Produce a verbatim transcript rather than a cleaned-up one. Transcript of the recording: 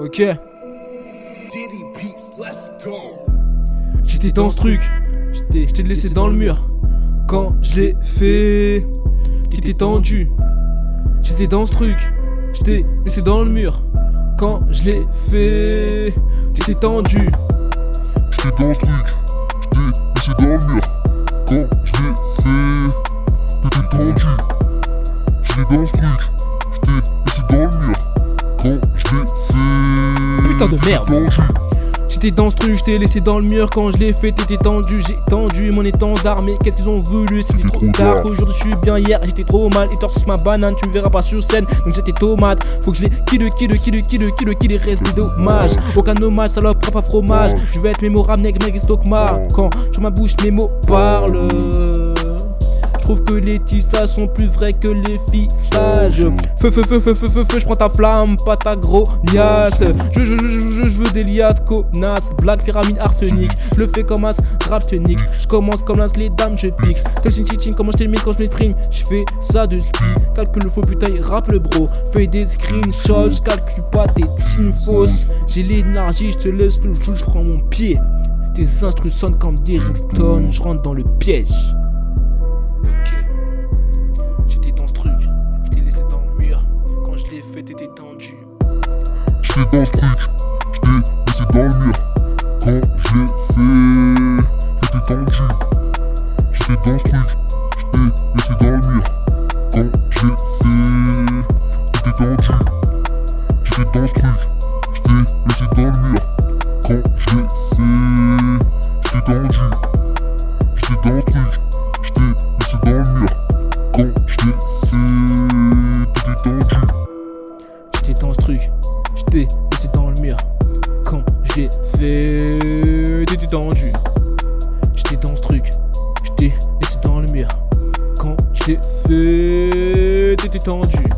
Ok. J'étais dans ce truc, j'étais, j'étais laissé dans le mur. Quand je l'ai fait, t'étais tendu. J'étais dans ce truc, j'étais laissé dans le mur. Quand je l'ai fait, t'étais tendu. J'étais dans ce truc, j'étais laissé dans le mur. Quand je l'ai fait, t'étais tendu. J'étais dans ce truc, j'étais laissé dans le mur. Quand je l'ai fait, Putain de merde. tendu. J'étais dans ce truc, j'étais laissé dans le mur. Quand je l'ai fait, t'étais tendu. J'ai tendu mon étendard, mais qu'est-ce qu'ils ont voulu? C'était trop tard. Aujourd'hui je suis bien, hier j'étais trop mal. Et torse ma banane, tu me verras pas sur scène. Donc j'étais tomate. Faut que je les kill, kill, kill, kill, kill, kill, il reste des dommages. Aucun hommage, salope, prends pas fromage. Je vais être mémorable, nègre, nègre, stockma. Quand sur ma bouche mes mots parlent. Je trouve que les tissas sont plus vrais que les fissages. Feu, feu, feu, feu, feu, feu, feu, je prends ta flamme, pas ta grognasse. Je, je, je, je, je, je veux des liasses, connasse. Black, pyramide, arsenic. Je le fais comme as, rap tonique. Je commence comme l'as, les dames, je pique. Tel ching ching ching, comment je t'élimine quand je m'exprime. Je fais ça de speed. Calcule le faux, putain, il rappe le bro. Fais des screenshots, je calcule pas tes teams fausses. J'ai l'énergie, je te laisse le jour, je prends mon pied. Tes instrus sonnent comme des ringstones, je rentre dans le piège. J'étais dans ce truc, j'étais laissé dans le mur. Quand je l'ai fait, t'étais tendu. J'étais dans ce truc, j'étais laissé dans le mur. Quand je l'ai fait, t'étais tendu. J'étais dans ce truc, j'étais laissé dans le mur. Quand je l'ai fait, t'étais tendu. J'étais dans ce truc, j'étais laissé dans le mur. Quand je l'ai fait, j'étais tendu. J'étais dans ce truc, j'étais laissé dans le mur. Quand je l'ai fait, t'étais tendu. J'étais dans ce truc, j'étais laissé dans le mur. Quand j'ai fait, t'étais tendu. J'étais dans ce truc, j'étais laissé dans le mur. Quand j'ai fait, t'étais tendu.